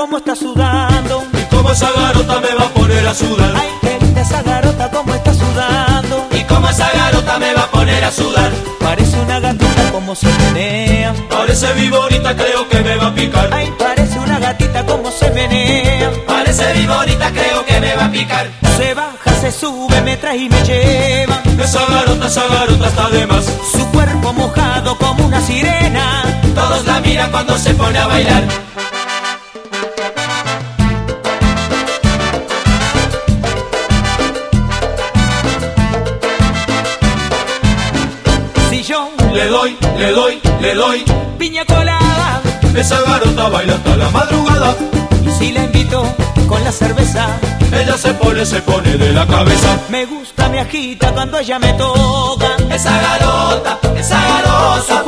cómo está sudando. Y cómo esa garota me va a poner a sudar. Ay, qué linda esa garota, cómo está sudando. Y cómo esa garota me va a poner a sudar. Parece una gatita como se menea. Parece viborita, creo que me va a picar. Ay, parece una gatita como se menea. Parece viborita, creo que me va a picar. Se baja, se sube, me trae y me lleva. Esa garota está de más. Su cuerpo mojado como una sirena. Todos la miran cuando se pone a bailar. Si yo Le doy piña colada, esa garota baila hasta la madrugada. y si la invito con la cerveza, Ella se pone de la cabeza. me gusta, me agita cuando ella me toca. Esa garota